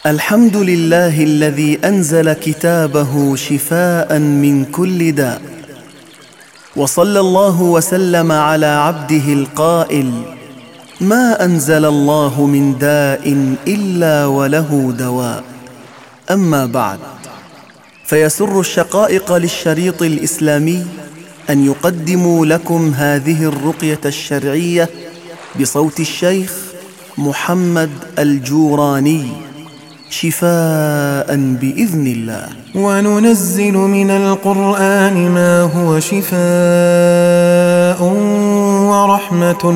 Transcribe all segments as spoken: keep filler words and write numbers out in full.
الحمد لله الذي أنزل كتابه شفاء من كل داء، وصلى الله وسلم على عبده القائل: ما أنزل الله من داء إلا وله دواء. أما بعد، فيسر الشقائق للشريط الإسلامي أن يقدموا لكم هذه الرقية الشرعية بصوت الشيخ محمد الجوراني، شفاء بإذن الله. وننزل من القرآن ما هو شفاء ورحمة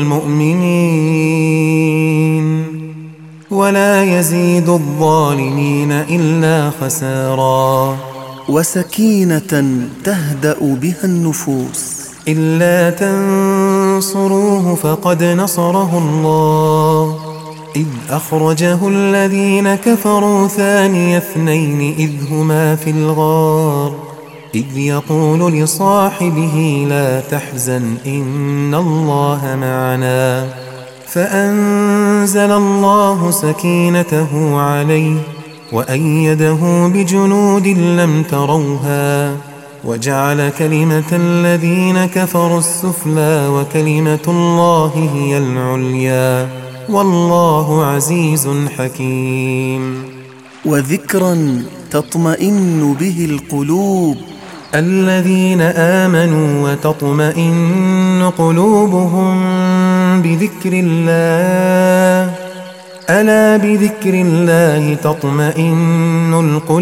للمؤمنين ولا يزيد الظالمين إلا خسارا. وسكينة تهدأ بها النفوس. إلا تنصروه فقد نصره الله إذ أخرجه الذين كفروا ثاني اثنين إذ هما في الغار إذ يقول لصاحبه لا تحزن إن الله معنا فأنزل الله سكينته عليه وأيده بجنود لم تروها وجعل كلمة الذين كفروا السفلى وكلمة الله هي العليا والله عزيز حكيم. وذكرا تطمئن به القلوب. الذين آمنوا وتطمئن قلوبهم بذكر الله ألا بذكر الله تطمئن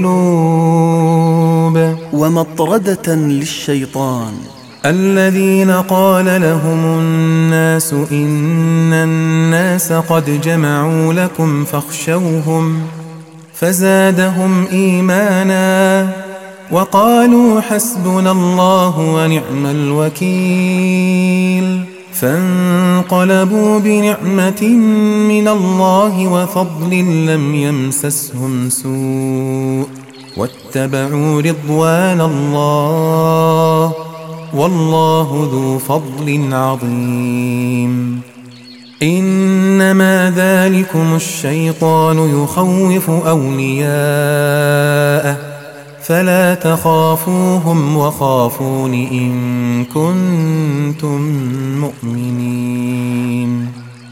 القلوب. ومطردة للشيطان. الذين قال لهم الناس إن الناس قد جمعوا لكم فاخشوهم فزادهم إيمانا وقالوا حسبنا الله ونعم الوكيل فانقلبوا بنعمة من الله وفضل لم يمسسهم سوء واتبعوا رضوان الله والله ذو فضل عظيم. إنما ذلكم الشيطان يخوف أولياءه فلا تخافوهم وخافون إن كنتم مؤمنين.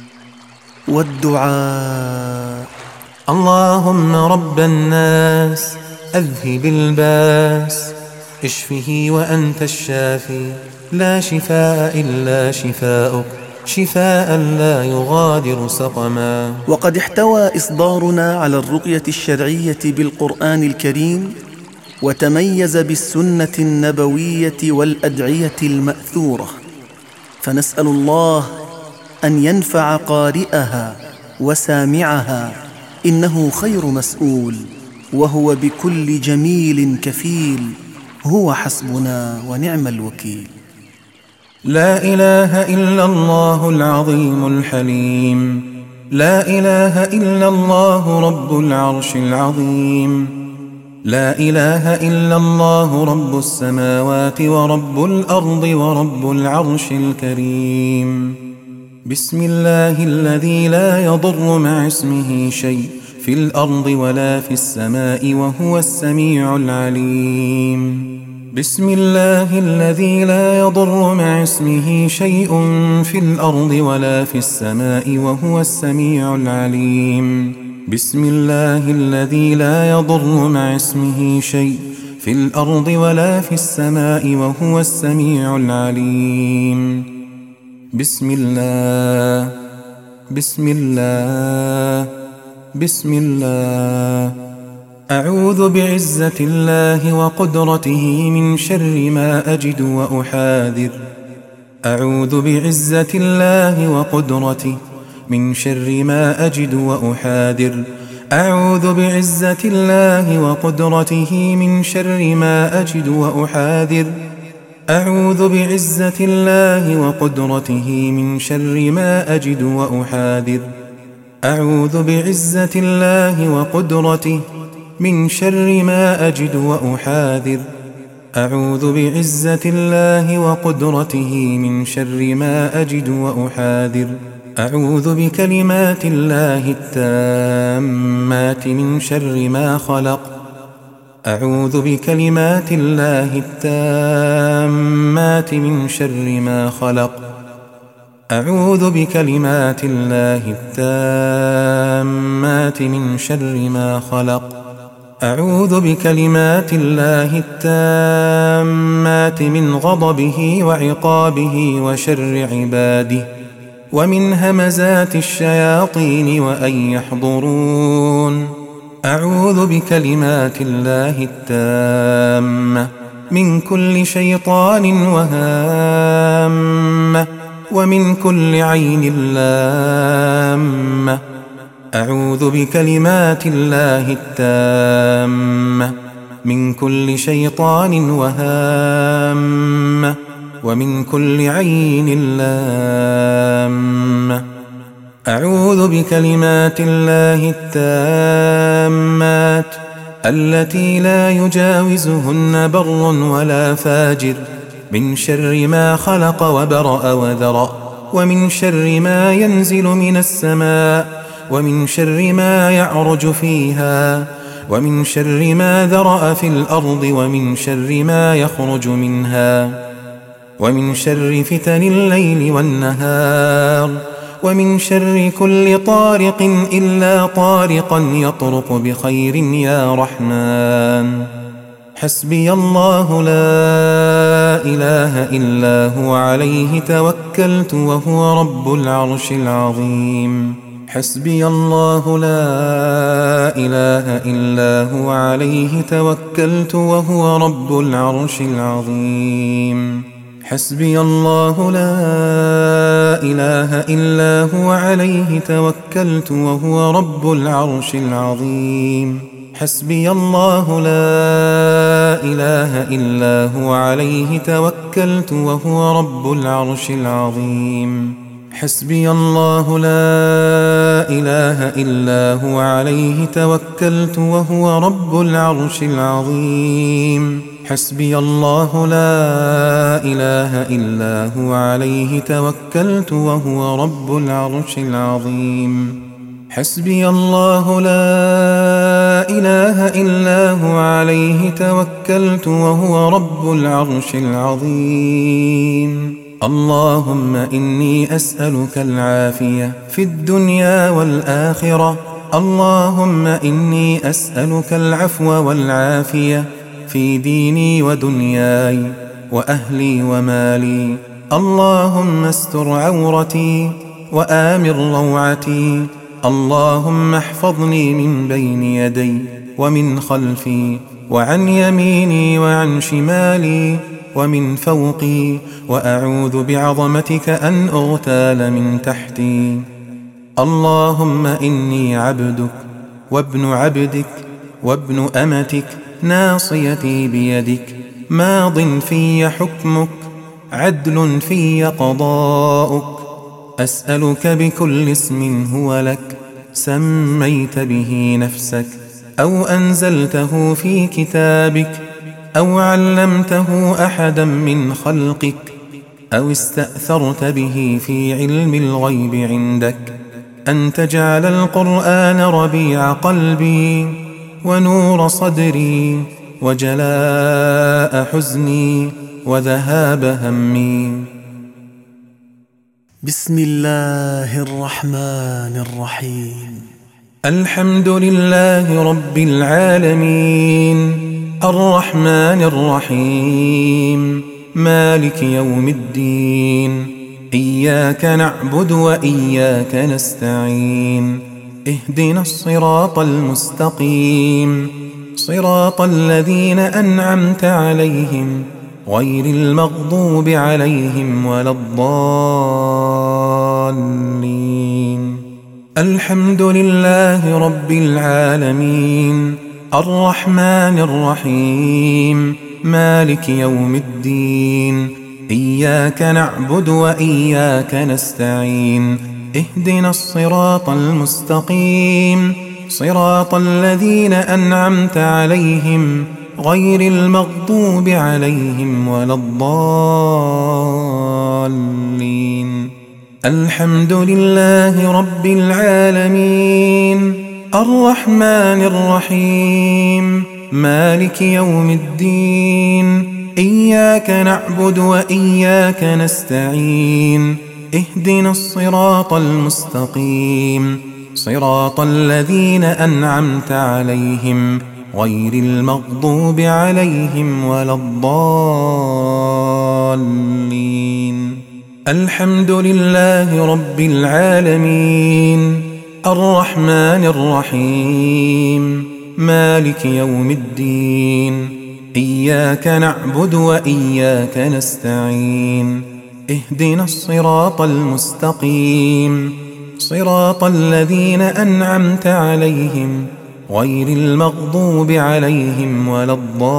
والدعاء. اللهم رب الناس أذهب الباس اشفه وأنت الشافي لا شفاء إلا شفاؤك شفاء لا يغادر سقما. وقد احتوى إصدارنا على الرقية الشرعية بالقرآن الكريم، وتميز بالسنة النبوية والأدعية المأثورة، فنسأل الله أن ينفع قارئها وسامعها، إنه خير مسؤول وهو بكل جميل كفيل، هو حسبنا ونعم الوكيل. لا إله إلا الله العظيم الحليم لا إله إلا الله رب العرش العظيم لا إله إلا الله رب السماوات ورب الأرض ورب العرش الكريم. بسم الله الذي لا يضر مع اسمه شيء في الأرض ولا في السماء وهو السميع العليم. بسم الله الذي لا يضر مع اسمه شيء في الأرض ولا في السماء وهو السميع العليم. بسم الله الذي لا يضر مع اسمه شيء في الأرض ولا في السماء وهو السميع العليم. بسم الله بسم الله بسم الله. أعوذ بعزة الله وقدرته من شر ما أجد وأحاذر. أعوذ بعزة الله وقدرته من شر ما أجد وأحاذر. أعوذ بعزة الله وقدرته من شر ما أجد وأحاذر. أعوذ بعزة الله وقدرته من شر ما أجد وأحاذر. أعوذ بعزة الله وقدرته من شر ما أجد وأحاذر. أعوذ بعزة الله وقدرته من شر ما أجد وأحاذر. أعوذ بكلمات الله التامات من شر ما خلق. أعوذ بكلمات الله التامات من شر ما خلق. أعوذ بكلمات الله التامات من شر ما خلق. أعوذ بكلمات الله التامات من غضبه وعقابه وشر عباده ومن همزات الشياطين وأن يحضرون. أعوذ بكلمات الله التامة من كل شيطان وهامة ومن كل عين لامة. أعوذ بكلمات الله التامة من كل شيطان وهامة ومن كل عين لامة. أعوذ بكلمات الله التامات التي لا يجاوزهن بر ولا فاجر من شر ما خلق وبرأ وذرأ ومن شر ما ينزل من السماء ومن شر ما يعرج فيها ومن شر ما ذرأ في الأرض ومن شر ما يخرج منها ومن شر فتن الليل والنهار ومن شر كل طارق إلا طارقا يطرق بخير يا رحمن. حسبي الله لا إله إلا هو عليه توكلت وهو رب العرش العظيم. حسبي الله لا إله إلا هو عليه توكلت وهو رب العرش العظيم. حسبي الله لا إله إلا هو عليه توكلت وهو رب العرش العظيم. حسبي الله لا إله إلا هو عليه توكلت وهو رب العرش العظيم. حسبي الله لا إله إلا هو عليه توكلت وهو رب العرش العظيم. حسبي الله لا إله إلا هو عليه توكلت وهو رب العرش العظيم. حسبي الله لا إله إلا هو عليه توكلت وهو رب العرش العظيم. اللهم إني أسألك العافية في الدنيا والآخرة. اللهم إني أسألك العفو والعافية في ديني ودنياي وأهلي ومالي. اللهم استر عورتي وآمن روعتي. اللهم احفظني من بين يدي ومن خلفي وعن يميني وعن شمالي ومن فوقي، وأعوذ بعظمتك أن أغتال من تحتي. اللهم إني عبدك وابن عبدك وابن أمتك، ناصيتي بيدك، ماض في حكمك، عدل في قضاؤك. أسألك بكل اسم هو لك سميت به نفسك أو أنزلته في كتابك أو علمته أحدا من خلقك أو استأثرت به في علم الغيب عندك، أن تجعل القرآن ربيع قلبي ونور صدري وجلاء حزني وذهاب همي. بسم الله الرحمن الرحيم. الحمد لله رب العالمين، الرحمن الرحيم، مالك يوم الدين. إياك نعبد وإياك نستعين، اهدنا الصراط المستقيم، صراط الذين أنعمت عليهم غير المغضوب عليهم ولا الضالين. الحمد لله رب العالمين، الرحمن الرحيم، مالك يوم الدين. إياك نعبد وإياك نستعين، اهدنا الصراط المستقيم، صراط الذين أنعمت عليهم غير المغضوب عليهم ولا الضالين. الحمد لله رب العالمين الرحمن الرحيم مالك يوم الدين إياك نعبد وإياك نستعين اهدنا الصراط المستقيم صراط الذين أنعمت عليهم غير المغضوب عليهم ولا الضالين. الحمد لله رب العالمين الرحمن الرحيم مالك يوم الدين إياك نعبد وإياك نستعين اهدنا الصراط المستقيم صراط الذين أنعمت عليهم غير المغضوب عليهم ولا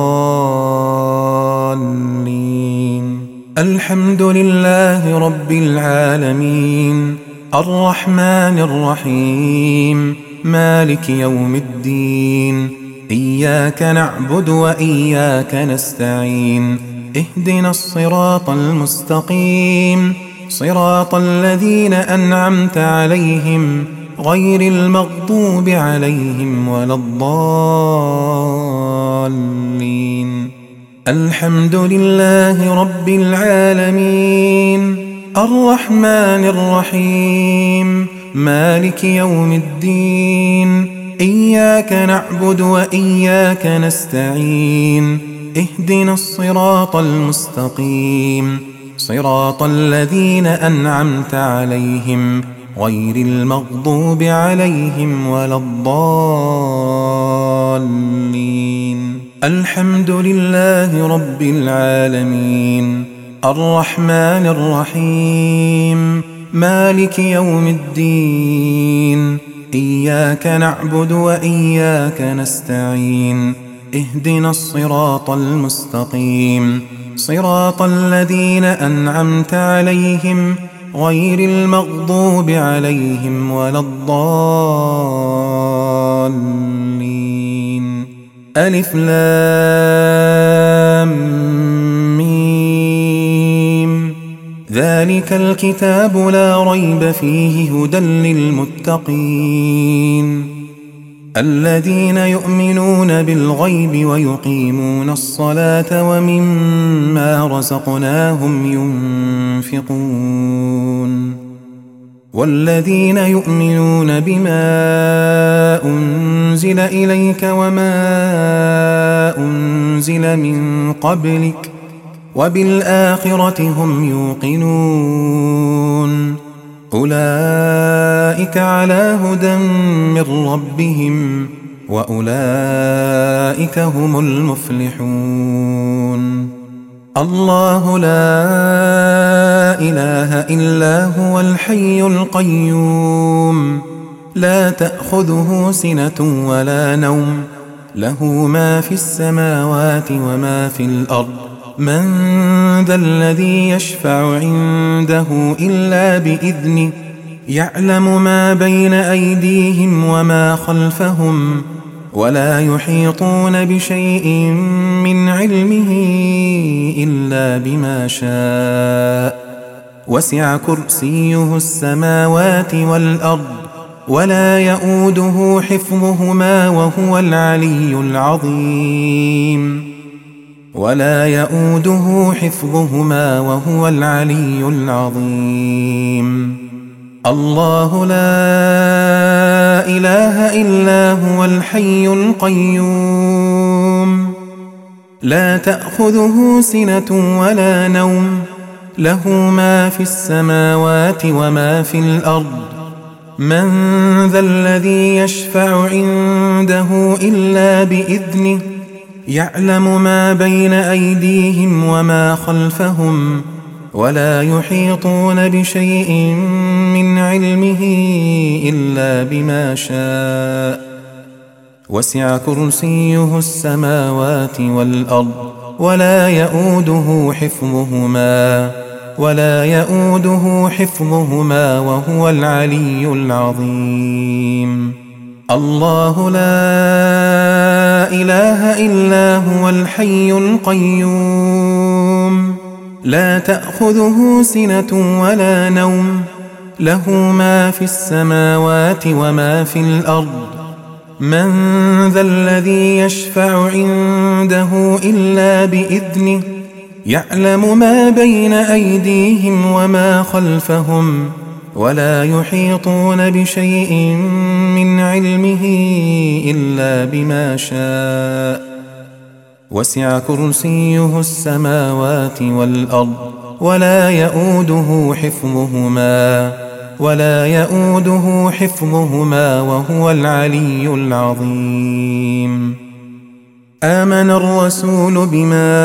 الضالين. الحمد لله رب العالمين الرحمن الرحيم مالك يوم الدين إياك نعبد وإياك نستعين اهدنا الصراط المستقيم صراط الذين أنعمت عليهم غير المغضوب عليهم ولا الضالين. الحمد لله رب العالمين الرحمن الرحيم مالك يوم الدين إياك نعبد وإياك نستعين اهدنا الصراط المستقيم صراط الذين أنعمت عليهم غير المغضوب عليهم ولا الضالين. الحمد لله رب العالمين الرحمن الرحيم مالك يوم الدين إياك نعبد وإياك نستعين اهدنا الصراط المستقيم صراط الذين أنعمت عليهم غير المغضوب عليهم ولا الضالين. ألف لام ميم ذلك الكتاب لا ريب فيه هدى للمتقين الذين يؤمنون بالغيب ويقيمون الصلاة ومما رزقناهم ينفقون والذين يؤمنون بما أنزل إليك وما أنزل من قبلك وبالآخرة هم يوقنون أولئك على هدى من ربهم وأولئك هم المفلحون. الله لا إله إلا هو الحي القيوم لا تأخذه سنة ولا نوم له ما في السماوات وما في الأرض من ذا الذي يشفع عنده إلا بإذنه يعلم ما بين أيديهم وما خلفهم ولا يحيطون بشيء من علمه إلا بما شاء وسع كرسيه السماوات والأرض ولا يؤوده حفظهما وهو العلي العظيم ولا يؤوده حفظهما وهو العلي العظيم. الله لا إله إلا هو الحي القيوم لا تأخذه سنة ولا نوم له ما في السماوات وما في الأرض من ذا الذي يشفع عنده إلا بإذنه يعلم ما بين أيديهم وما خلفهم ولا يحيطون بشيء من علمه إلا بما شاء وسع كرسيه السماوات والأرض ولا يؤوده حفظهما ولا يؤوده حفظهما وهو العلي العظيم. الله لا إله إلا هو الحي القيوم لا تأخذه سنة ولا نوم له ما في السماوات وما في الأرض. من ذا الذي يشفع عنده إلا بإذنه؟ يعلم ما بين أيديهم وما خلفهم، ولا يحيطون بشيء من علمه إلا بما شاء. وسع كرسيه السماوات والأرض ولا يؤوده حفظهما ولا يؤوده حفظهما وهو العلي العظيم. آمن الرسول بما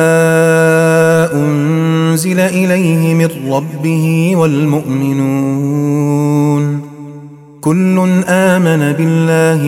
أنزل إليه من ربه والمؤمنون كل آمن بالله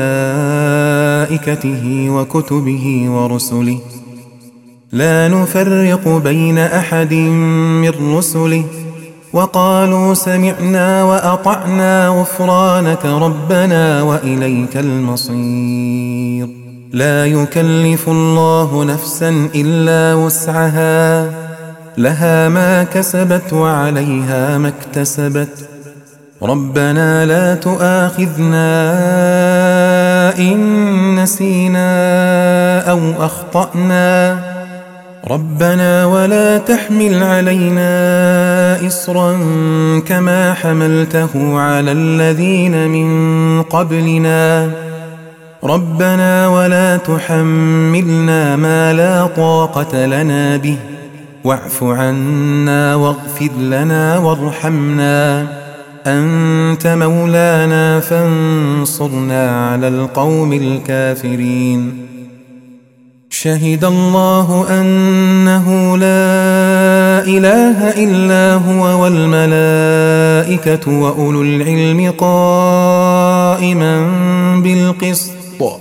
وملائكته وكتبه ورسله لا نفرق بين أحد من رسله وقالوا سمعنا وأطعنا غفرانك ربنا وإليك المصير. لا يكلف الله نفسا إلا وسعها، لها ما كسبت وعليها ما اكتسبت. ربنا لا تؤاخذنا إن نسينا أو أخطأنا، ربنا ولا تحمل علينا إصرا كما حملته على الذين من قبلنا، ربنا ولا تحملنا ما لا طاقة لنا به، واعف عنا واغفر لنا وارحمنا، أنت مولانا فانصرنا على القوم الكافرين. شهد الله أنه لا إله إلا هو والملائكة وأولو العلم قائما بالقسط،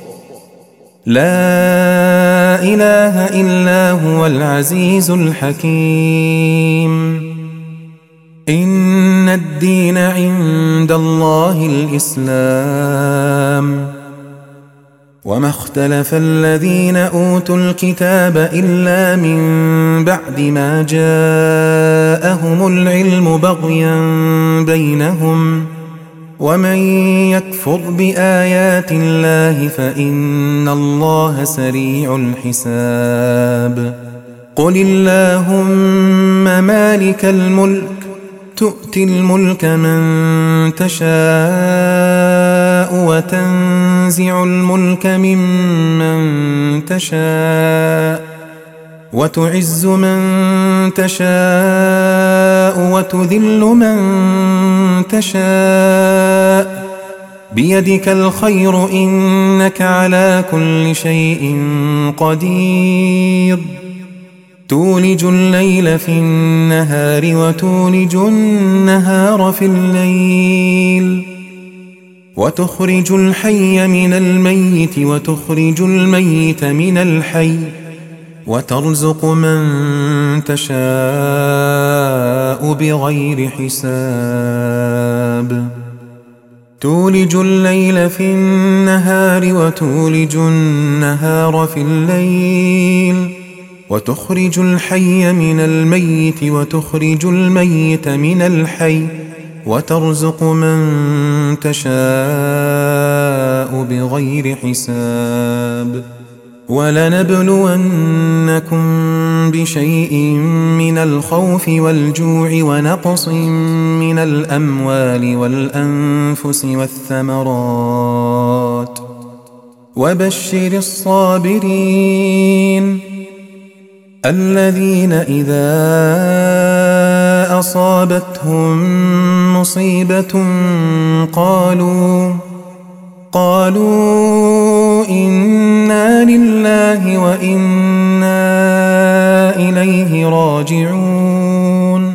لا إله إلا هو العزيز الحكيم. إن الدين عند الله الإسلام، وما اختلف الذين أوتوا الكتاب إلا من بعد ما جاءهم العلم بغيا بينهم، ومن يكفر بآيات الله فإن الله سريع الحساب. قل اللهم مالك الملك تؤتي الملك من تشاء وتنزع الملك ممن تشاء وتعز من تشاء وتذل من تشاء، بيدك الخير إنك على كل شيء قدير. تولج الليل في النهار وتولج النهار في الليل، وتخرج الحي من الميت وتخرج الميت من الحي، وترزق من تشاء بغير حساب. تولج الليل في النهار وتولج النهار في الليل، وتخرج الحي من الميت وتخرج الميت من الحي، وترزق من تشاء بغير حساب. ولنبلونكم بشيء من الخوف والجوع ونقص من الأموال والأنفس والثمرات، وبشر الصابرين الذين إذا أصابتهم مصيبة قالوا قالوا إنا لله وإنا إليه راجعون.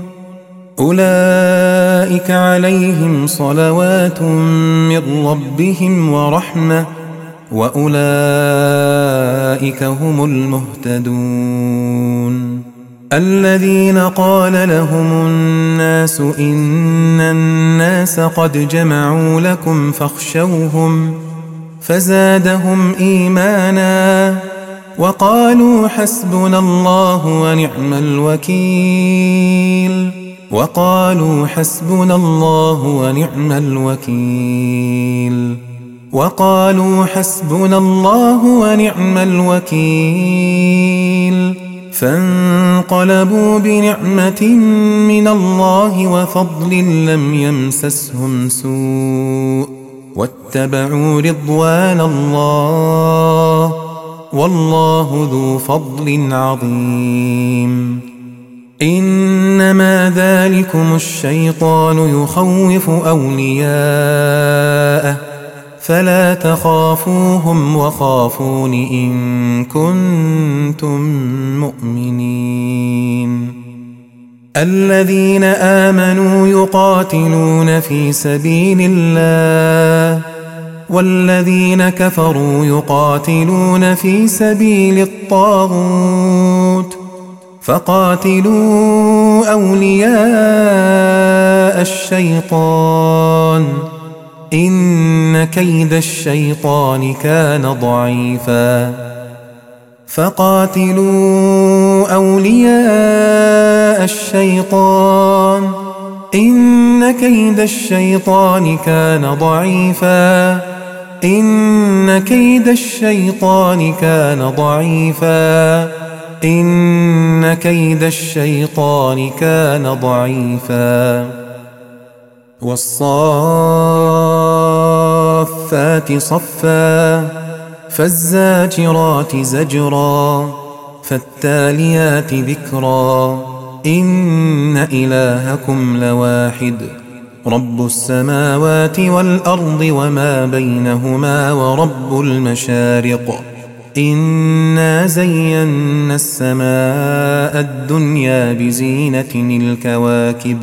أولئك عليهم صلوات من ربهم ورحمة، وأولئك هم المهتدون. الذين قال لهم الناس إن الناس قد جمعوا لكم فاخشوهم فزادهم إيمانا وقالوا حسبنا الله ونعم الوكيل. وقالوا حسبنا الله ونعم الوكيل وقالوا حسبنا الله ونعم الوكيل فانقلبوا بنعمة من الله وفضل لم يمسسهم سوء واتبعوا رضوان الله والله ذو فضل عظيم. إنما ذلكم الشيطان يخوف أولياءه فلا تخافوهم وخافون إن كنتم مؤمنين. الذين آمنوا يقاتلون في سبيل الله والذين كفروا يقاتلون في سبيل الطاغوت فقاتلوا أولياء الشيطان إن كيد الشيطان كان ضعيفا فقاتلوا أولياء الشيطان إن كيد الشيطان كان ضعيفا إن كيد الشيطان كان ضعيفا إن كيد الشيطان كان ضعيفا. والصافات صفا فالزاجرات زجرا فالتاليات ذكرا إن إلهكم لواحد رب السماوات والأرض وما بينهما ورب المشارق إنا زينا السماء الدنيا بزينة الكواكب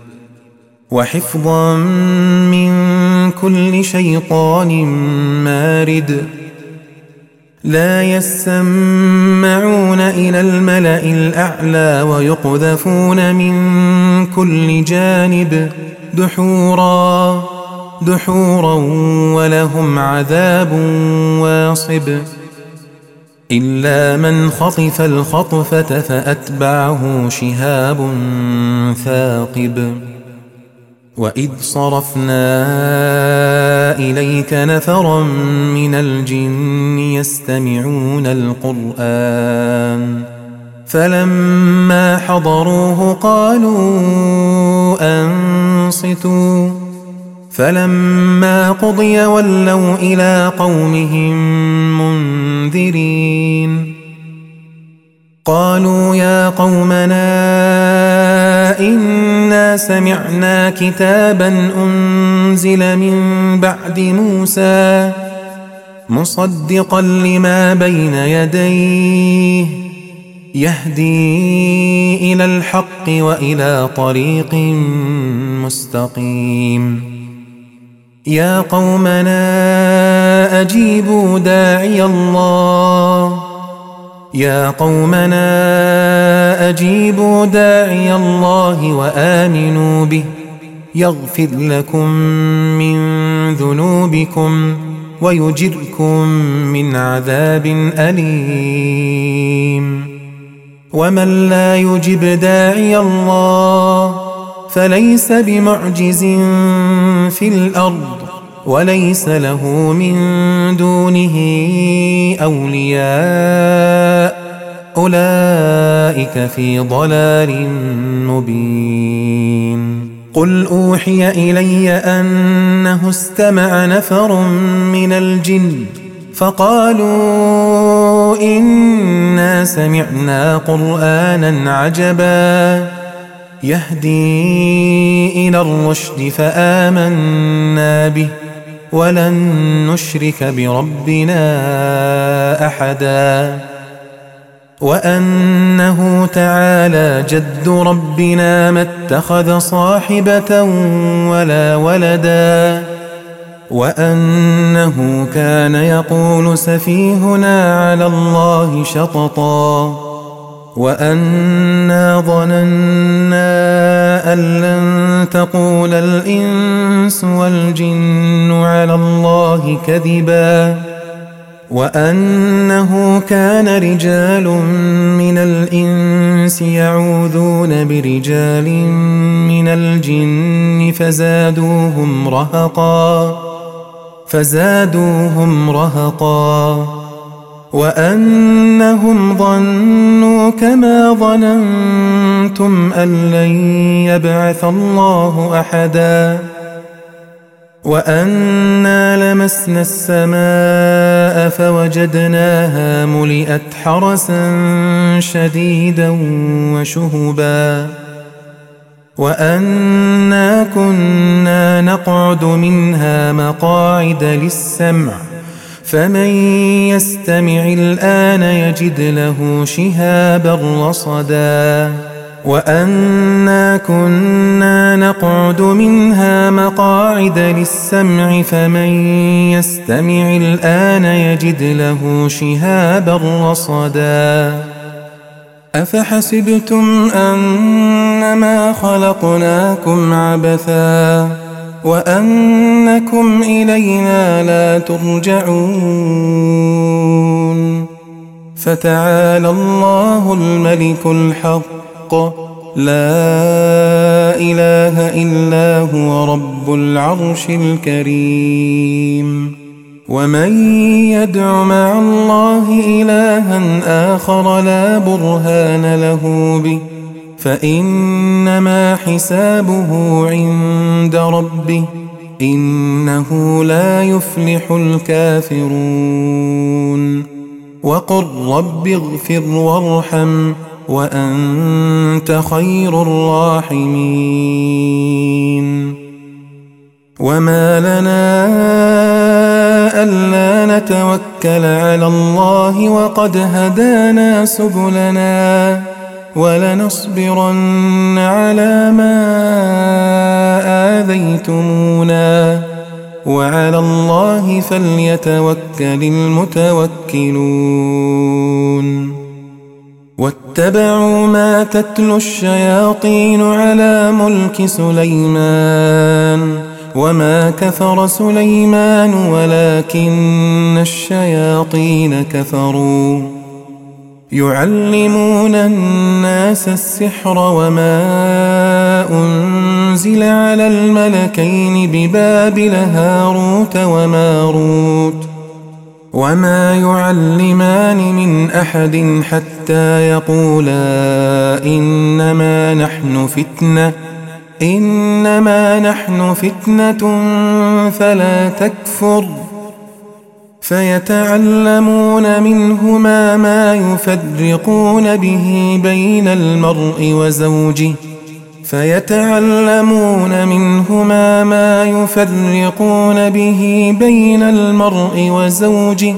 وحفظا من كل شيطان مارد لا يسمعون إلى الملأ الأعلى ويقذفون من كل جانب دحورا دحورا ولهم عذاب واصب إلا من خطف الخطفة فأتبعه شهاب ثاقب. وإذ صرفنا إليك نفرا من الجن يستمعون القرآن فلما حضروه قالوا أنصتوا فلما قضي ولوا إلى قومهم منذرين. قالوا يا قومنا إنا سمعنا كتابا أنزل من بعد موسى مصدقا لما بين يديه يهدي إلى الحق وإلى طريق مستقيم. يا قومنا أجيبوا داعي الله يا قومنا أجيبوا داعي الله وآمنوا به يغفر لكم من ذنوبكم ويجركم من عذاب أليم. ومن لا يجب داعي الله فليس بمعجز في الأرض وليس له من دونه أولياء أولئك في ضلال مبين. قل أوحي إلي أنه استمع نفر من الجن فقالوا إنا سمعنا قرآنا عجبا يهدي إلى الرشد فآمنا به ولن نشرك بربنا أحدا. وأنه تعالى جد ربنا ما اتخذ صاحبة ولا ولدا وأنه كان يقول سفيهنا على الله شططا وأنا ظننا أن لن تقول الإنس والجن على الله كذبا وأنه كان رجال من الإنس يعوذون برجال من الجن فزادوهم رهقا فزادوهم رهقا وأنهم ظنوا كما ظننتم أن لن يبعث الله أحدا وأنا لمسنا السماء فوجدناها ملئت حرسا شديدا وشهبا وأنا كنا نقعد منها مقاعد للسمع فمن يستمع الآن يجد له شهابا رصدا وأنا كنا نقعد منها مقاعد للسمع فمن يستمع الآن يجد له شهابا رصدا أفحسبتم أنما خلقناكم عبثا وأنكم إلينا لا ترجعون فتعالى الله الملك الحق لا إله إلا هو رب العرش الكريم ومن يدع مع الله إلها آخر لا برهان له به فإنما حسابه عند ربه إنه لا يفلح الكافرون وقل رب اغفر وارحم وأنت خير الراحمين وما لنا ألا نتوكل على الله وقد هدانا سبلنا ولنصبرن على ما آذيتمونا وعلى الله فليتوكل المتوكلون واتبعوا ما تتلو الشياطين على ملك سليمان وما كفر سليمان ولكن الشياطين كفروا يعلمون الناس السحر وما أنزل على الملكين ببابل هاروت وماروت وما يعلمان من أحد حتى يقولا إنما نحن فتنة إنما نحن فتنة فلا تكفر فيتعلمون منهما ما يفرقون به بين المرء وزوجه فيتعلمون منهما ما يفرقون به بين المرء وزوجه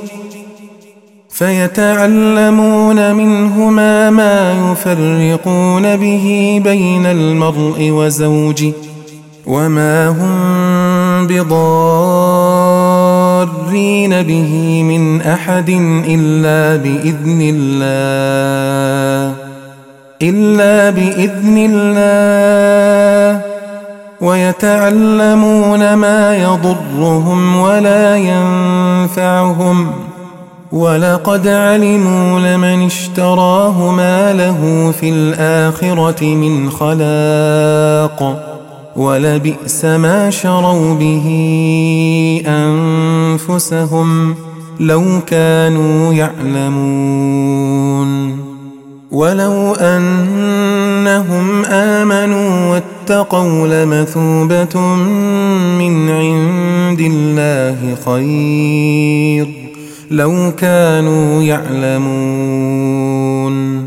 فيتعلمون منهما ما يفرقون به بين المرء وزوجه وما هم بضارين به من أحد إلا بإذن الله إلا بإذن الله ويتعلمون ما يضرهم ولا ينفعهم ولقد علموا لمن اشتراه ما له في الآخرة من خلاق ولبئس ما شروا به أنفسهم لو كانوا يعلمون ولو أنهم آمنوا واتقوا لمثوبة من عند الله خير لو كانوا يعلمون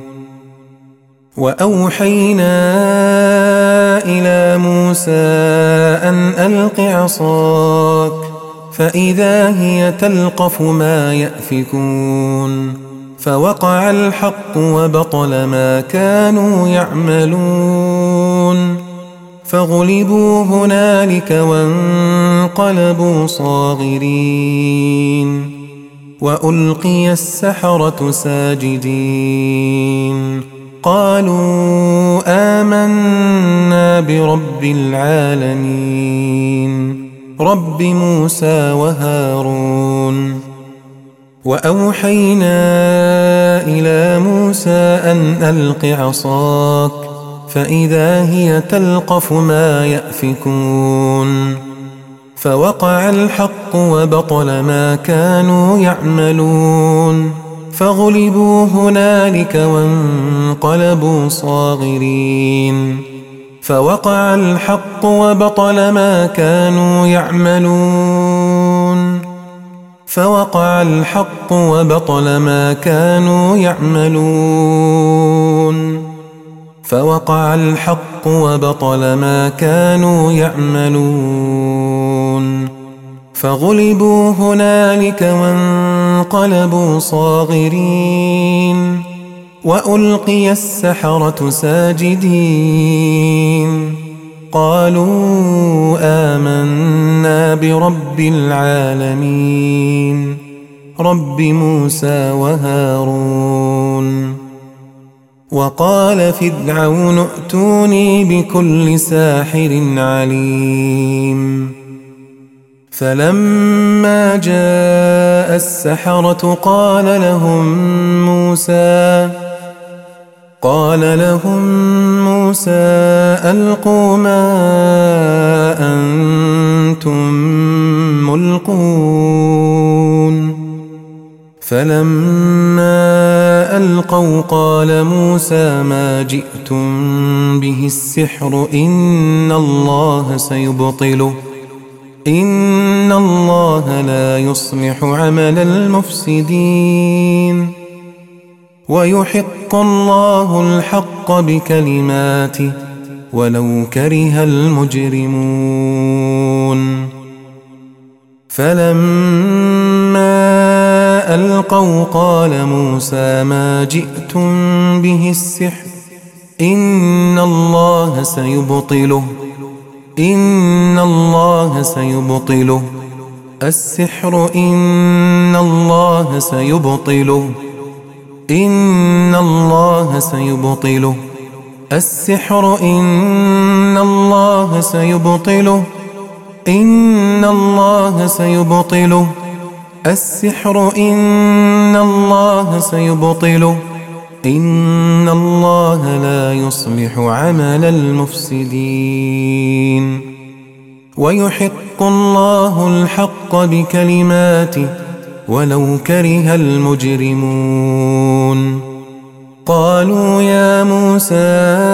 وأوحينا إلى موسى أن ألق عصاك فإذا هي تلقف ما يأفكون فوقع الحق وبطل ما كانوا يعملون فغلبوا هنالك وانقلبوا صاغرين وألقي السحرة ساجدين قالوا آمنا برب العالمين رب موسى وهارون وأوحينا إلى موسى أن ألق عصاك فإذا هي تلقف ما يأفكون فوقع الحق وبطل ما كانوا يعملون فغلبوا هنالك وانقلبوا صاغرين فوقع الحق وبطل ما كانوا يعملون فوقع الحق وبطل ما كانوا يعملون فوقع الحق وبطل ما كانوا يعملون فغلبوا هنالك وانقلبوا صاغرين وألقي السحرة ساجدين قالوا آمنا برب العالمين رب موسى وهارون وقال فرعون ائتوني بكل ساحر عليم فلما جاء السحرة قال لهم موسى قال لهم موسى ألقوا ما أنتم ملقون فلما ألقوا قال موسى ما جئتم به السحر إن الله سيبطله إن الله لا يصلح عمل المفسدين ويحق الله الحق بكلماته ولو كره المجرمون فلما ألقوا قال موسى ما جئتم به السحر إن الله سيبطله إن الله سيبطله السحر إن الله سيبطله إن الله سيبطله السحر إن الله سيبطله إن الله سيبطله السحر إن الله سيبطله إن الله لا يصلح عمل المفسدين ويحق الله الحق بكلماته ولو كره المجرمون قالوا يا موسى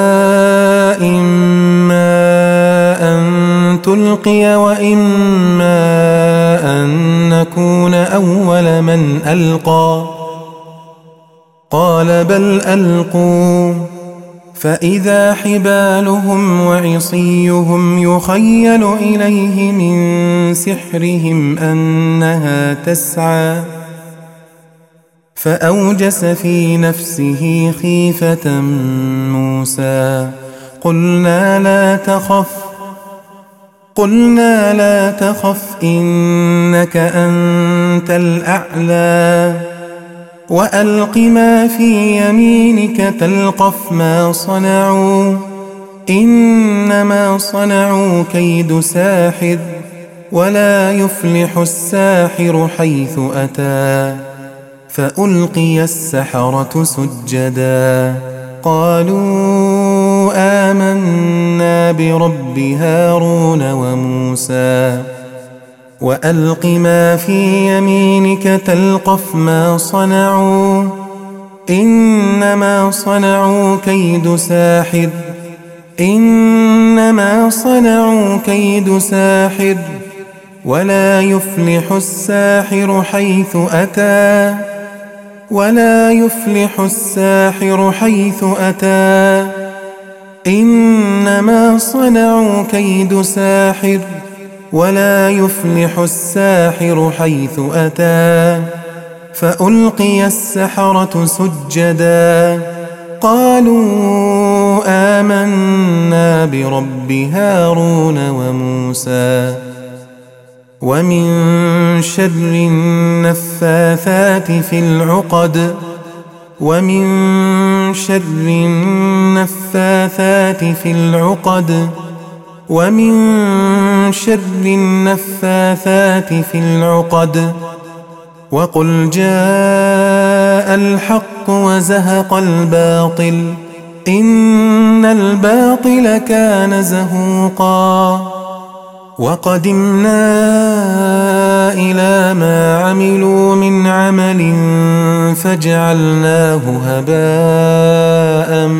إما أن تلقي وإما أن نكون أول من ألقى قال بل ألقوا فإذا حبالهم وعصيهم يخيل إليه من سحرهم أنها تسعى فأوجس في نفسه خيفة موسى قلنا لا تخف قلنا لا تخف إنك أنت الأعلى وألق ما في يمينك تلقف ما صنعوا إنما صنعوا كيد ساحر ولا يفلح الساحر حيث أتى فألقي السحرة سجدا قالوا آمنا برب هارون وموسى وألق ما في يمينك تلقف ما صنعوا إنما صنعوا كيد ساحر إنما صنعوا كيد ساحر ولا يفلح الساحر حيث أتى ولا يفلح الساحر حيث أتى إنما صنعوا كيد ساحر ولا يفلح الساحر حيث أتى فألقي السحرة سجدا قالوا آمنا برب هارون وموسى ومن شر النفاثات في العقد ومن شر النفاثات في العقد ومن شر النفاثات في العقد وقل جاء الحق وزهق الباطل إن الباطل كان زهوقا وقدمنا إلى ما عملوا من عمل فجعلناه هباء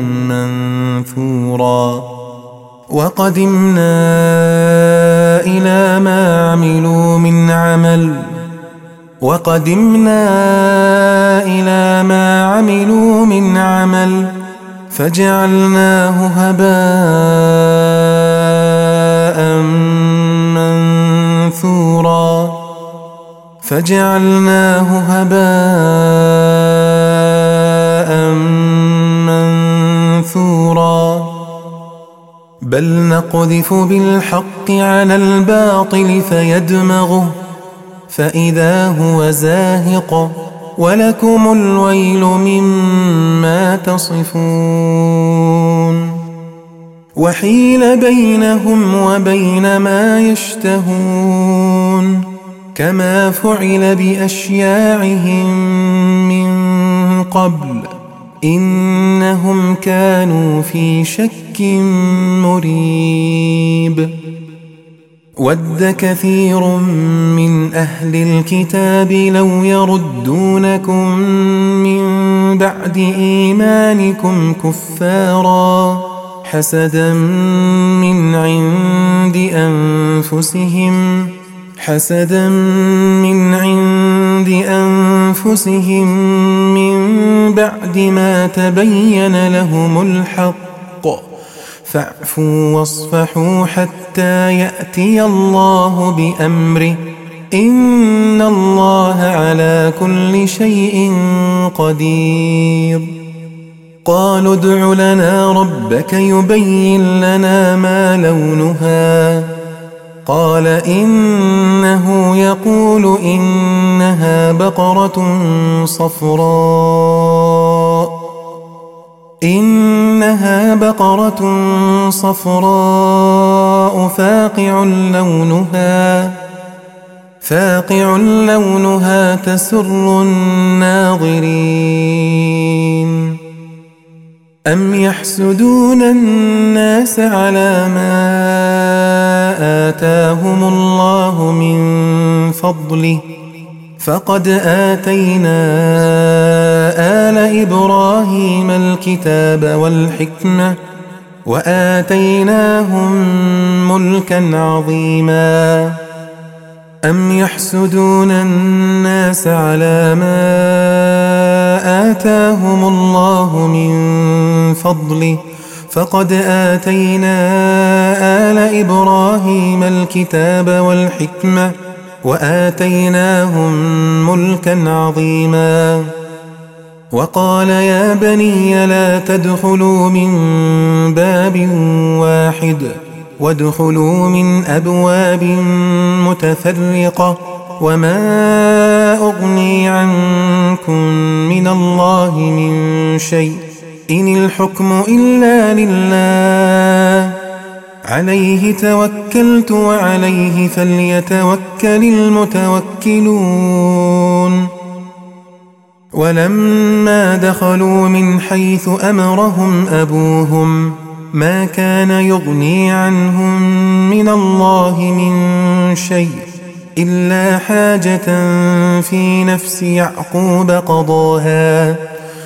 منثورا وقدمنا إلى ما عملوا من عمل وقدمنا إلى ما عملوا من عمل فجعلناه هباء منثورا فجعلناه هباء منثورا بل نقذف بالحق على الباطل فيدمغه فإذا هو زاهق ولكم الويل مما تصفون وحيل بينهم وبين ما يشتهون كما فعل بأشياعهم من قبل إنهم كانوا في شك مريب ود كثير من أهل الكتاب لو يردونكم من بعد إيمانكم كفارا حسدا من عند أنفسهم حسدا من عند أنفسهم من بعد ما تبين لهم الحق فاعفوا واصفحوا حتى يأتي الله بأمره إن الله على كل شيء قدير قالوا ادع لنا ربك يبين لنا ما لونها قال إنه يقول إنها بقرة صفراء إنها بقرة صفراء فاقع لونها فاقع لونها تسر الناظرين أم يحسدون الناس على ما آتاهم الله من فضله فقد آتينا آل إبراهيم الكتاب والحكمة وآتيناهم ملكا عظيما أم يحسدون الناس على ما آتاهم الله من فضله فقد آتينا آل إبراهيم الكتاب والحكمة وآتيناهم ملكا عظيما وقال يا بني لا تدخلوا من باب واحد وادخلوا من أبواب متفرقة وما أغني عنكم من الله من شيء إن الحكم إلا لله عليه توكلت وعليه فليتوكل المتوكلون ولما دخلوا من حيث أمرهم أبوهم ما كان يغني عنهم من الله من شيء إلا حاجة في نفس يعقوب قضاها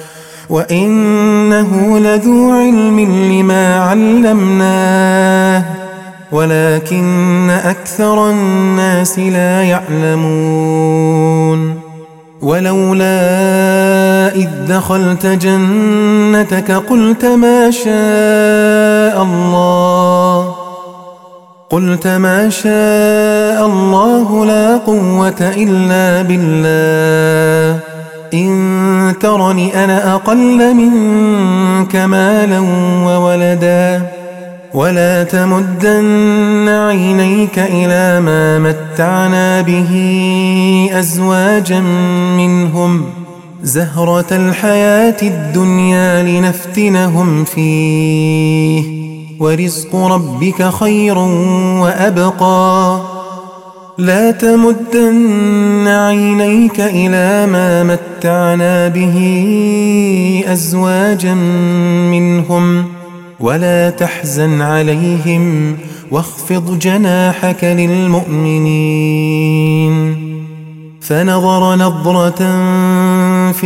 وإنه لذو علم لما علمناه ولكن أكثر الناس لا يعلمون ولولا إذ دخلت جنتك قلت ما شاء الله قلت ما شاء الله لا قوة إلا بالله إن ترني أنا أقل منك مالا وولدا ولا تمدن عينيك إلى ما متعنا به أزواجا منهم زهرة الحياة الدنيا لنفتنهم فيه ورزق ربك خير وأبقى لا تمدن عينيك إلى ما متعنا به أزواجا منهم ولا تحزن عليهم واخفض جناحك للمؤمنين. فنظر نظرة في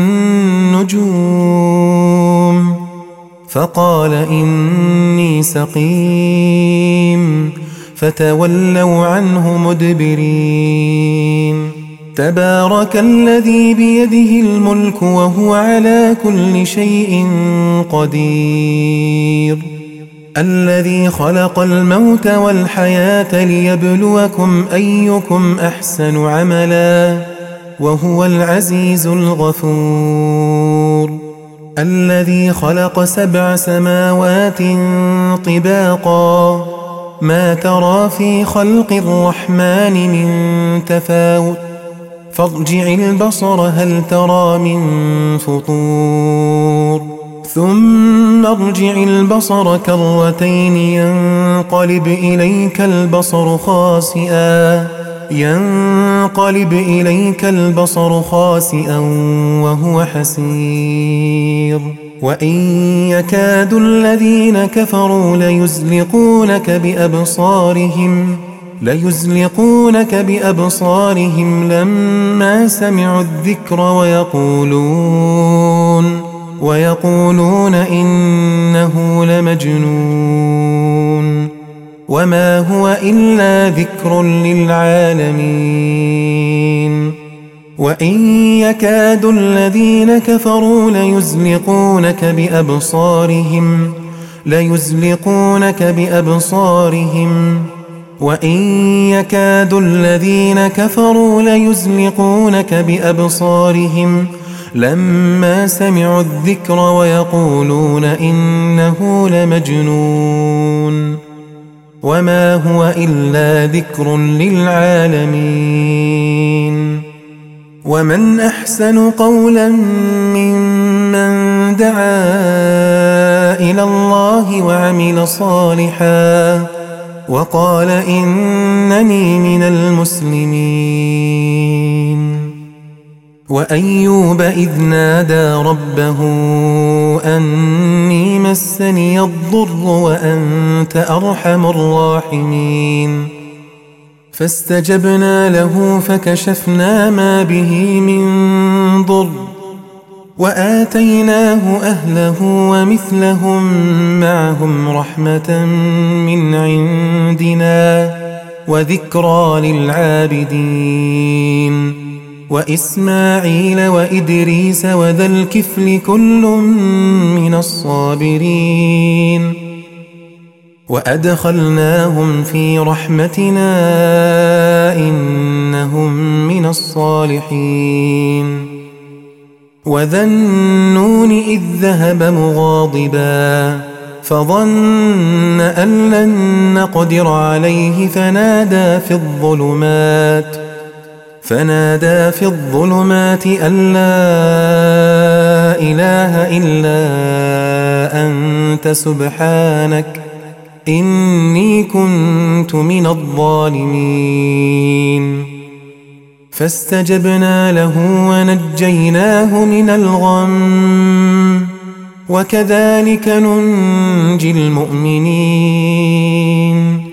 النجوم فقال إني سقيم فتولوا عنه مدبرين. تبارك الذي بيده الملك وهو على كل شيء قدير. الذي خلق الموت والحياة ليبلوكم أيكم أحسن عملا وهو العزيز الغفور. الذي خلق سبع سماوات طباقا ما ترى في خلق الرحمن من تفاوت فارجع البصر هل ترى من فطور ثم ارجع البصر كرتين ينقلب إليك البصر خاسئا ينقلب إليك البصر خاسئا وهو حسير. وإن يكاد الذين كفروا ليزلقونك بأبصارهم ليزلقونك بأبصارهم لما سمعوا الذكر ويقولون ويقولون إنه لمجنون وما هو إلا ذكر للعالمين. وإن يكاد الذين كفروا ليزلقونك بأبصارهم ليزلقونك بأبصارهم وإن يكاد الذين كفروا ليزلقونك بأبصارهم لما سمعوا الذكر ويقولون إنه لمجنون وما هو إلا ذكر للعالمين. ومن أحسن قولا ممن دعا إلى الله وعمل صالحا وقال إنني من المسلمين. وأيوب إذ نادى ربه أني مسني الضر وأنت أرحم الراحمين فاستجبنا له فكشفنا ما به من ضر وآتيناه أهله ومثلهم معهم رحمة من عندنا وذكرى للعابدين. وإسماعيل وإدريس وذا الكفل كل من الصابرين وأدخلناهم في رحمتنا إنهم من الصالحين. وذا النون إذ ذهب مغاضبا فظن أن لن نقدر عليه فنادى في الظلمات فنادى في الظلمات أن لا إله إلا أنت سبحانك إني كنت من الظالمين. فاستجبنا له ونجيناه من الغم وكذلك ننجي المؤمنين.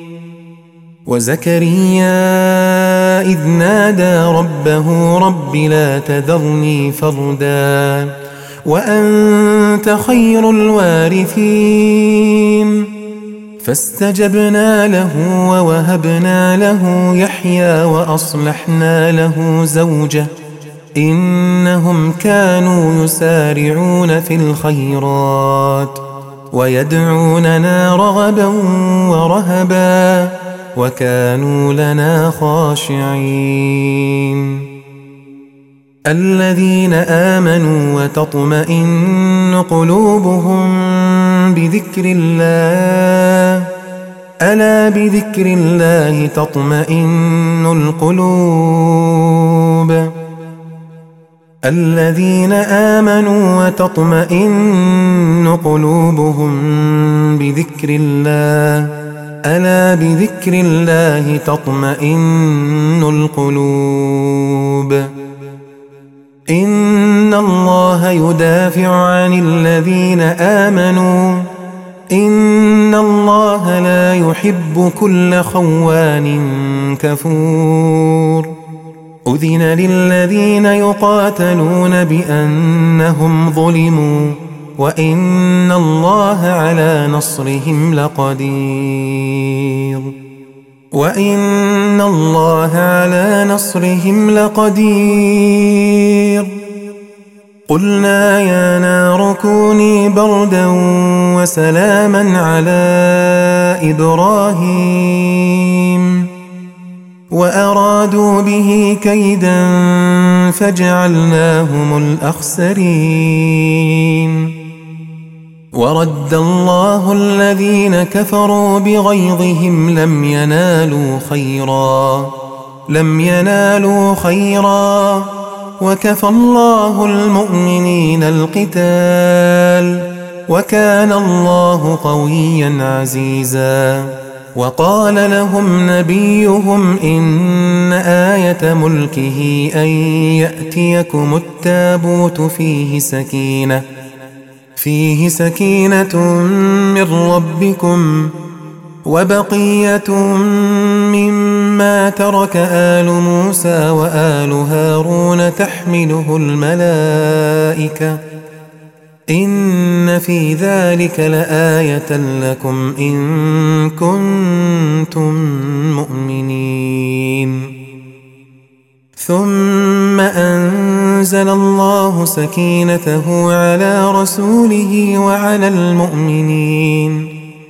وزكريا إذ نادى ربه رب لا تذرني فردا وأنت خير الوارثين فاستجبنا له ووهبنا له يحيى وأصلحنا له زوجه إنهم كانوا يسارعون في الخيرات ويدعوننا رغبا ورهبا وكانوا لنا خاشعين. الذين آمنوا وتطمئن قلوبهم بذكر الله ألا بذكر الله تطمئن القلوب. الذين آمنوا وتطمئن قلوبهم بذكر الله ألا بذكر الله تطمئن القلوب إن الله يدافع عن الذين آمنوا إن الله لا يحب كل خوان كفور أذن للذين يقاتلون بأنهم ظلموا وإن الله على نصرهم لقدير وإن الله على نصرهم لقدير قلنا يا نار كوني بردا وسلاما على إبراهيم وأرادوا به كيدا فجعلناهم الأخسرين ورد الله الذين كفروا بغيظهم لم ينالوا خيرا لم ينالوا خيرا وكفى الله المؤمنين القتال وكان الله قويا عزيزا وقال لهم نبيهم إن آية ملكه أن يأتيكم التابوت فيه سكينة فيه سكينة من ربكم وبقية مما ترك آل موسى وآل هارون تحمله الملائكة إن في ذلك لآية لكم إن كنتم مؤمنين ثم أنزل الله سكينته على رسوله وعلى المؤمنين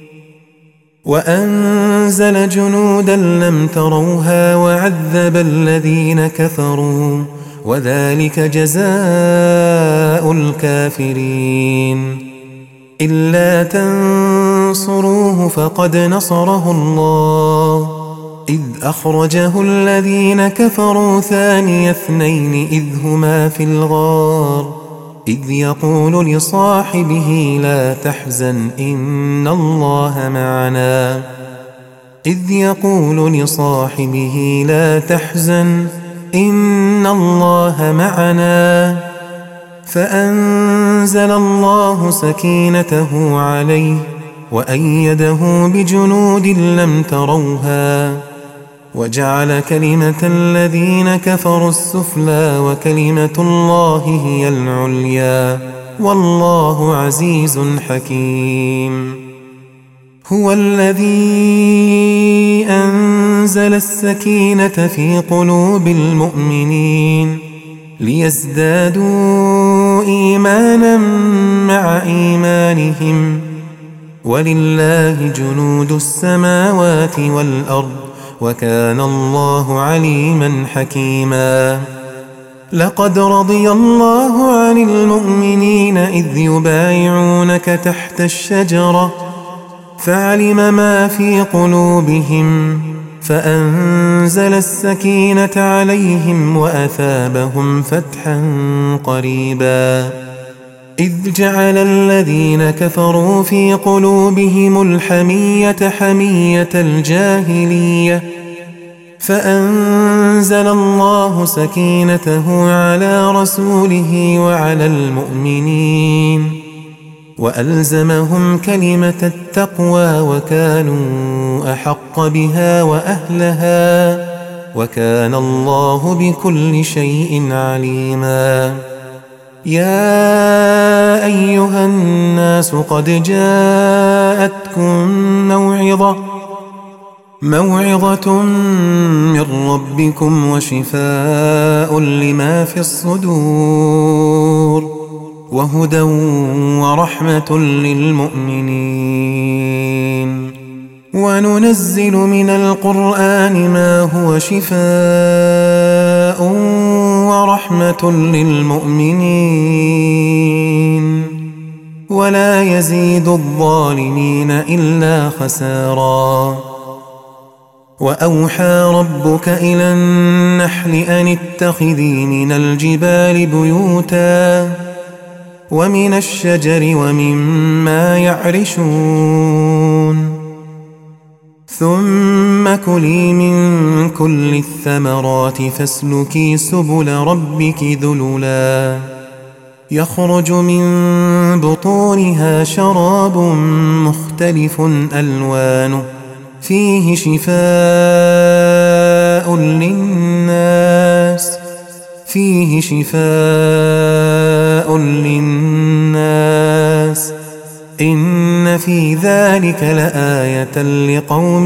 وأنزل جنودا لم تروها وعذب الذين كفروا وذلك جزاء الكافرين إلا تنصروه فقد نصره الله إذ أخرجه الذين كفروا ثاني اثنين إذ هما في الغار إذ يقول لصاحبه لا تحزن إن الله معنا إذ يقول لصاحبه لا تحزن إن الله معنا فأنزل الله سكينته عليه وأيده بجنود لم تروها وجعل كلمة الذين كفروا السفلى وكلمة الله هي العليا والله عزيز حكيم هو الذي أنزل السكينة في قلوب المؤمنين ليزدادوا إيمانا مع إيمانهم ولله جنود السماوات والأرض وكان الله عليما حكيما لقد رضي الله عن المؤمنين إذ يبايعونك تحت الشجرة فعلم ما في قلوبهم فأنزل السكينة عليهم وأثابهم فتحا قريبا إذ جعل الذين كفروا في قلوبهم الحمية حمية الجاهلية فأنزل الله سكينته على رسوله وعلى المؤمنين وألزمهم كلمة التقوى وكانوا أحق بها وأهلها وكان الله بكل شيء عليما يا أيها الناس قد جاءتكم موعظة موعظة من ربكم وشفاء لما في الصدور وهدى ورحمة للمؤمنين وننزل من القرآن ما هو شفاء ورحمة للمؤمنين ولا يزيد الظالمين إلا خسارا وأوحى ربك إلى النحل أن اتخذي من الجبال بيوتا ومن الشجر ومما يعرشون ثم كلي من كل الثمرات فاسلكي سبل ربك ذللا يخرج من بطونها شراب مختلف ألوانه فيه شفاء للناس فيه شفاء للناس إن في ذلك لآية لقوم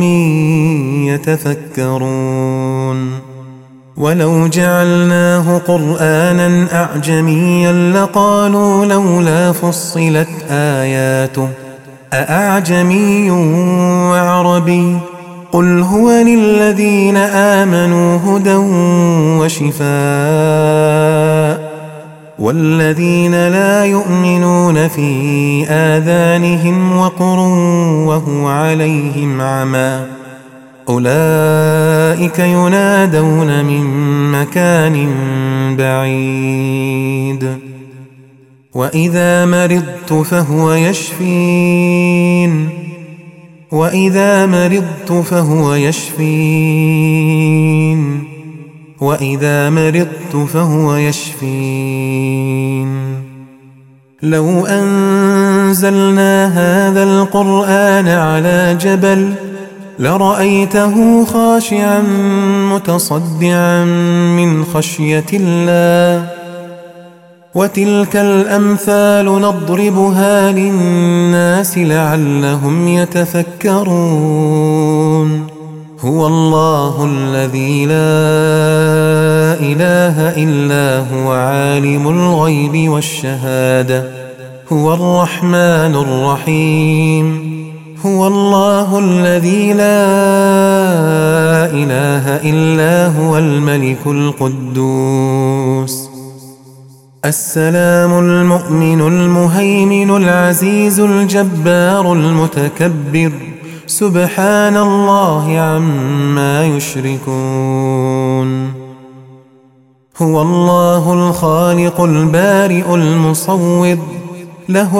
يتفكرون ولو جعلناه قرآنا أعجميا لقالوا لولا فصلت آياته أأعجمي وعربي قل هو للذين آمنوا هدى وشفاء والذين لا يؤمنون في آذانهم وقر وهو عليهم عمى أولئك ينادون من مكان بعيد وإذا مرضت فهو يشفين وإذا مرضت فهو يشفين وإذا مرضت فهو يشفين لو أنزلنا هذا القرآن على جبل لرأيته خاشعا متصدعا من خشية الله وتلك الأمثال نضربها للناس لعلهم يتفكرون هو الله الذي لا إله إلا هو عالم الغيب والشهادة هو الرحمن الرحيم هو الله الذي لا إله إلا هو الملك القدوس السلام المؤمن المهيمن العزيز الجبار المتكبر سبحان الله عما يشركون هو الله الخالق البارئ المصور له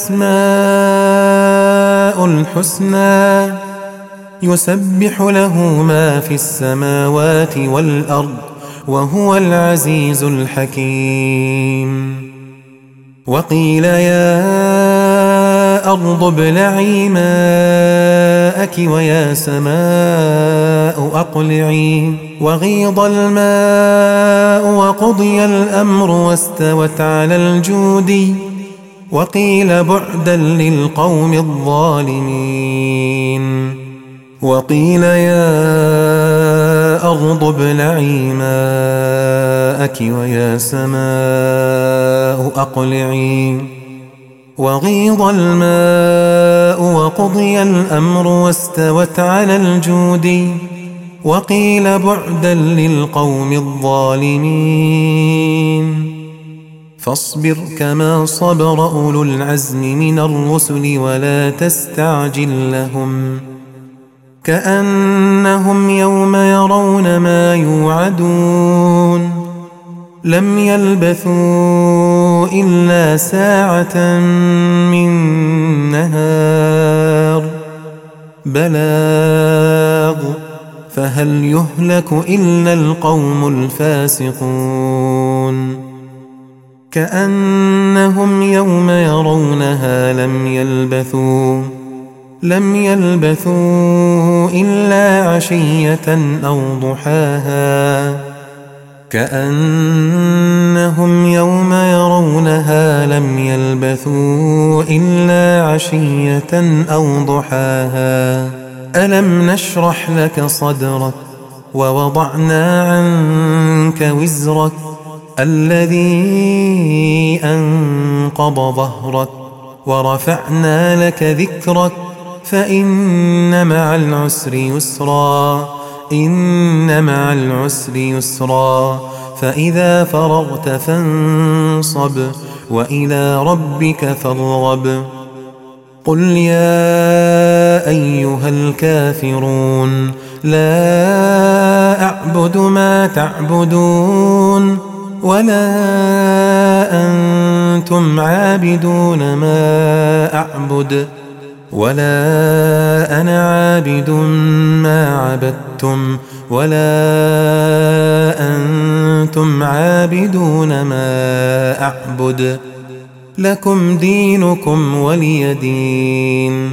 الأسماء الحسنى يسبح له ما في السماوات والأرض وهو العزيز الحكيم وقيل يا أرض ابلعي ماءك ويا سماء أقلعي وغيض الماء وقضي الأمر واستوت على الجود وقيل بعدا للقوم الظالمين وقيل يا أرض ابلعي ماءك ويا سماء أقلعي وغيض الماء وقضي الأمر واستوت على الجود وقيل بعدا للقوم الظالمين فاصبر كما صبر أولو العزم من الرسل ولا تستعجل لهم كأنهم يوم يرون ما يوعدون لم يلبثوا إلا ساعة من نهار بلاغ فهل يهلك إلا القوم الفاسقون كأنهم يوم يرونها لم يلبثوا لم يلبثوا إلا عشية أو ضحاها كأنهم يوم يرونها لم يلبثوا إلا عشية أو ضحاها ألم نشرح لك صدرك ووضعنا عنك وزرك الذي أنقض ظهرك ورفعنا لك ذكرك فإن مع العسر يسرا إن مع العسر يسرا فإذا فرغت فانصب وإلى ربك فارغب قل يا أيها الكافرون لا أعبد ما تعبدون ولا أنتم عابدون ما أعبد ولا أنا عابد ما عبدتم ولا أنتم عابدون ما أعبد لكم دينكم ولي دين.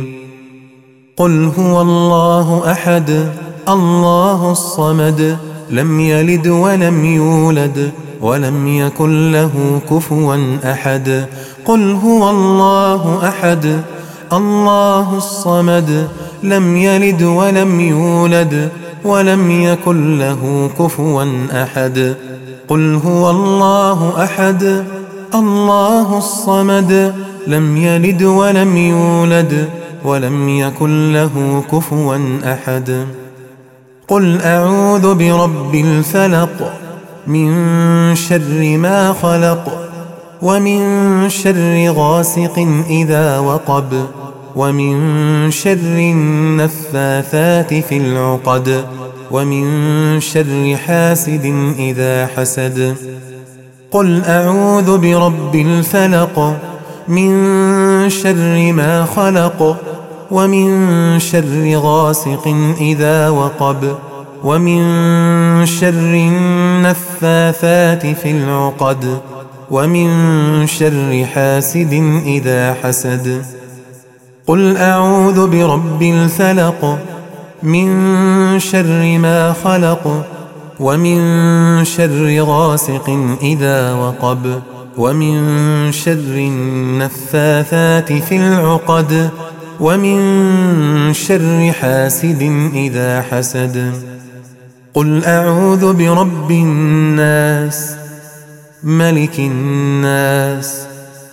قل هو الله أحد الله الصمد لم يلد ولم يولد ولم يكن له كفوا أحد. قل هو الله أحد الله الصمد لم يلد ولم يولد ولم يكن له كفوا أحد. قل هو الله أحد الله الصمد لم يلد ولم يولد ولم يكن له كفوا أحد. قل أعوذ برب الفلق من شر ما خلق ومن شر غاسق إذا وقب ومن شر النفاثات في العقد ومن شر حاسد إذا حسد. قل أعوذ برب الفلق من شر ما خلق ومن شر غاسق إذا وقب ومن شر النفاثات في العقد ومن شر حاسد إذا حسد. قل أعوذ برب الفلق من شر ما خلق ومن شر غاسق إذا وقب ومن شر النفاثات في العقد ومن شر حاسد إذا حسد. قل أعوذ برب الناس ملك الناس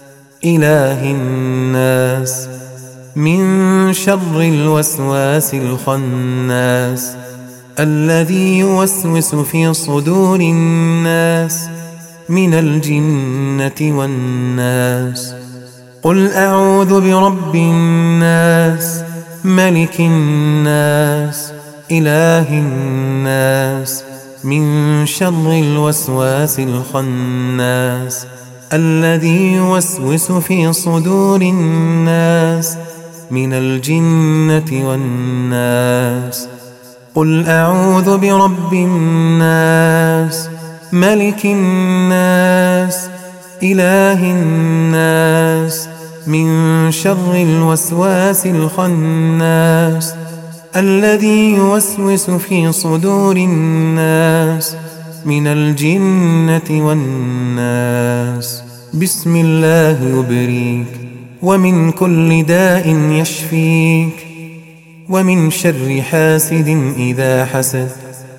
إله الناس من شر الوسواس الخناس الذي يوسوس في صدور الناس من الجنة والناس. قل أعوذ برب الناس ملك الناس إله الناس من شر الوسواس الخناس الذي يوسوس في صدور الناس من الجنة والناس. قل أعوذ برب الناس ملك الناس إله الناس من شر الوسواس الخناس الذي يوسوس في صدور الناس من الجنة والناس. بسم الله يبريك ومن كل داء يشفيك ومن شر حاسد إذا حسد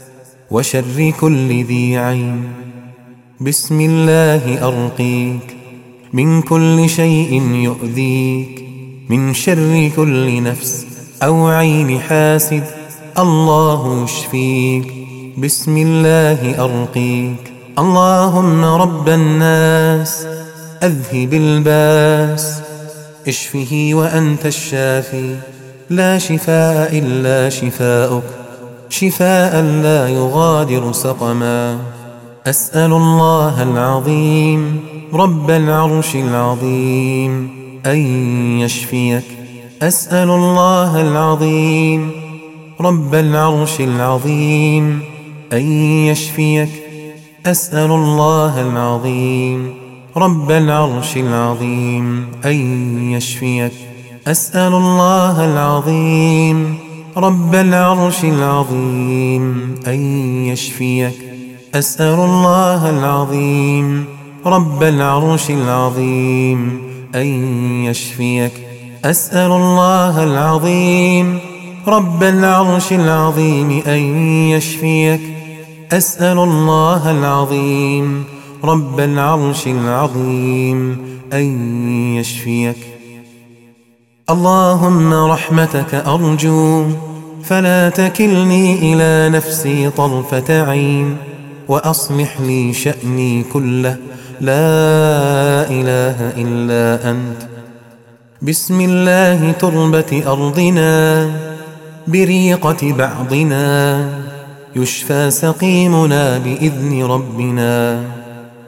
وشر كل ذي عين. بسم الله أرقيك من كل شيء يؤذيك من شر كل نفس أو عين حاسد الله يشفيك. بسم الله أرقيك اللهم رب الناس أذهب الباس اشفه وأنت الشافي لا شفاء إلا شفاؤك شفاء لا يغادر سقما. أسأل الله العظيم رب العرش العظيم أن يشفيك. أسأل الله العظيم رب العرش العظيم أن يشفيك. أسأل الله العظيم رب العرش العظيم أن يشفيك. أسأل الله العظيم رب العرش العظيم أن يشفيك. أسأل الله العظيم رب العرش العظيم أن يشفيك. أسأل الله العظيم رب العرش العظيم أن يشفيك. أسأل الله العظيم رب العرش العظيم أن يشفيك. اللهم رحمتك أرجو فلا تكلني إلى نفسي طرفة عين وأصلح لي شأني كله لا إله إلا أنت. بسم الله تربة أرضنا بريقة بعضنا يشفى سقيمنا بإذن ربنا.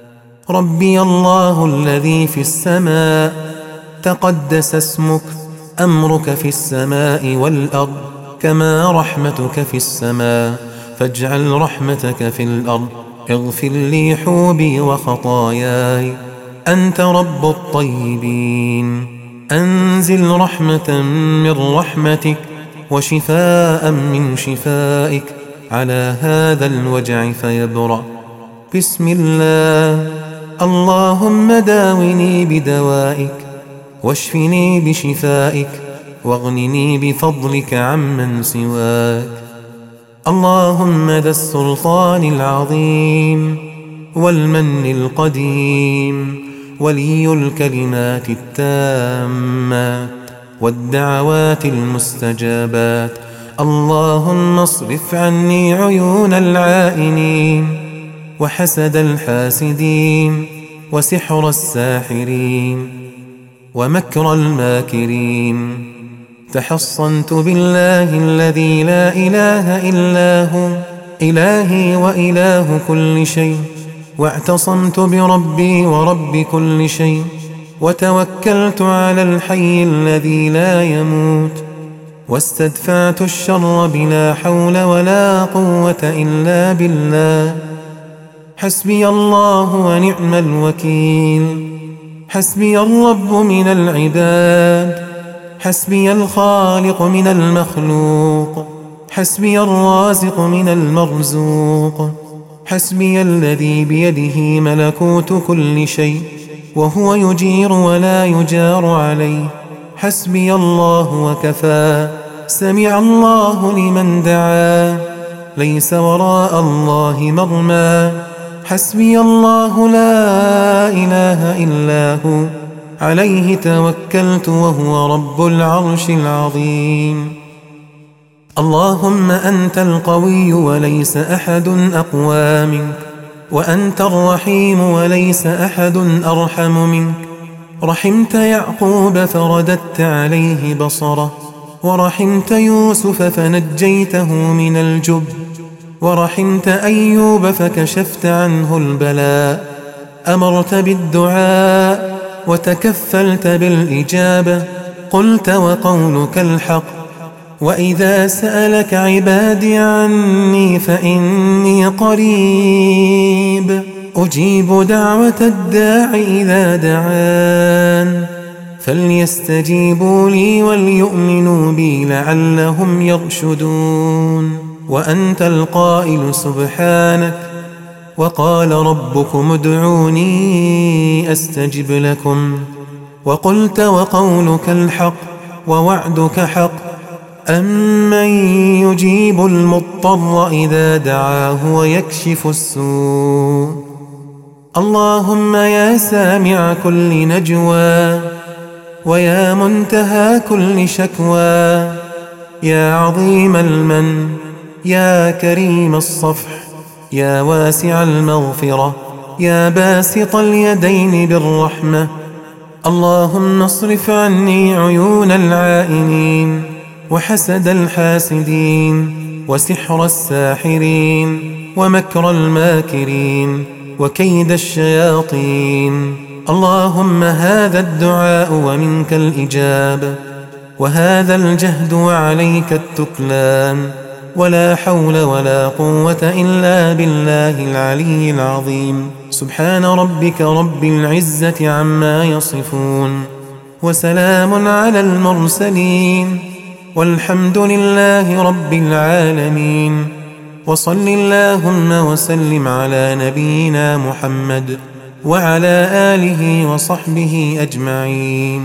ربي الله الذي في السماء تقدس اسمك أمرك في السماء والأرض كما رحمتك في السماء، فاجعل رحمتك في الأرض. اغفر لي حوبي وخطاياي، أنت رب الطيبين. أنزل رحمة من رحمتك وشفاء من شفائك على هذا الوجع فيبرأ. بسم الله. اللهم داوني بدوائك واشفني بشفائك واغنني بفضلك عمن سواك. اللهم ذا السلطان العظيم والمن القديم، ولي الكلمات التامات والدعوات المستجابات، اللهم اصرف عني عيون العائنين وحسد الحاسدين وسحر الساحرين ومكر الماكرين. تحصنت بالله الذي لا إله إلا هو إلهي وإله كل شيء، واعتصمت بربي ورب كل شيء، وتوكلت على الحي الذي لا يموت، واستدفعت الشر بلا حول ولا قوة إلا بالله. حسبي الله ونعم الوكيل، حسبي الرب من العباد، حسبي الخالق من المخلوق، حسبي الرازق من المرزوق، حسبي الذي بيده ملكوت كل شيء وهو يجير ولا يجار عليه. حسبي الله وكفى، سمع الله لمن دعا، ليس وراء الله مرمى. حسبي الله لا إله إلا هو، عليه توكلت وهو رب العرش العظيم. اللهم أنت القوي وليس أحد أقوى منك، وأنت الرحيم وليس أحد أرحم منك. رحمت يعقوب فرددت عليه بصره، ورحمت يوسف فنجيته من الجب، ورحمت أيوب فكشفت عنه البلاء. أمرت بالدعاء وتكفلت بالإجابة، قلت وقولك الحق. وإذا سألك عبادي عني فإني قريب، أجيب دعوة الداع إذا دعان، فليستجيبوا لي وليؤمنوا بي لعلهم يرشدون. وأنت القائل سبحانك، وقال ربكم ادعوني أستجب لكم. وقلت وقولك الحق ووعدك حق. أمن يجيب المضطر إذا دعاه ويكشف السوء. اللهم يا سامع كل نجوى، ويا منتهى كل شكوى، يا عظيم المن، يا كريم الصفح، يا واسع المغفرة، يا باسط اليدين بالرحمة. اللهم اصرف عني عيون العائنين وحسد الحاسدين وسحر الساحرين ومكر الماكرين وكيد الشياطين. اللهم هذا الدعاء ومنك الإجابة، وهذا الجهد وعليك التكلان، ولا حول ولا قوة إلا بالله العلي العظيم. سبحان ربك رب العزة عما يصفون، وسلام على المرسلين، والحمد لله رب العالمين. وصل اللهم وسلم على نبينا محمد وعلى آله وصحبه أجمعين.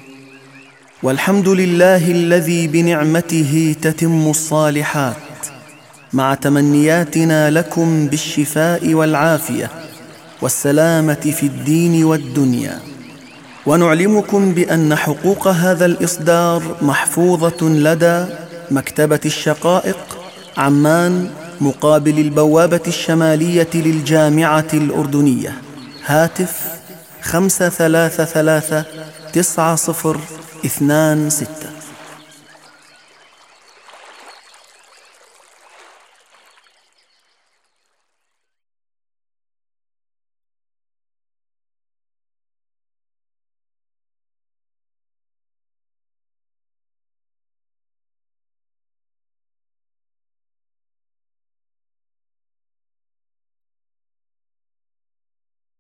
والحمد لله الذي بنعمته تتم الصالحات، مع تمنياتنا لكم بالشفاء والعافية والسلامة في الدين والدنيا. ونعلمكم بأن حقوق هذا الإصدار محفوظة لدى مكتبة الشقائق، عمان، مقابل البوابة الشمالية للجامعة الأردنية. هاتف خمسة ثلاثة ثلاثة تسعة صفر اثنان ستة.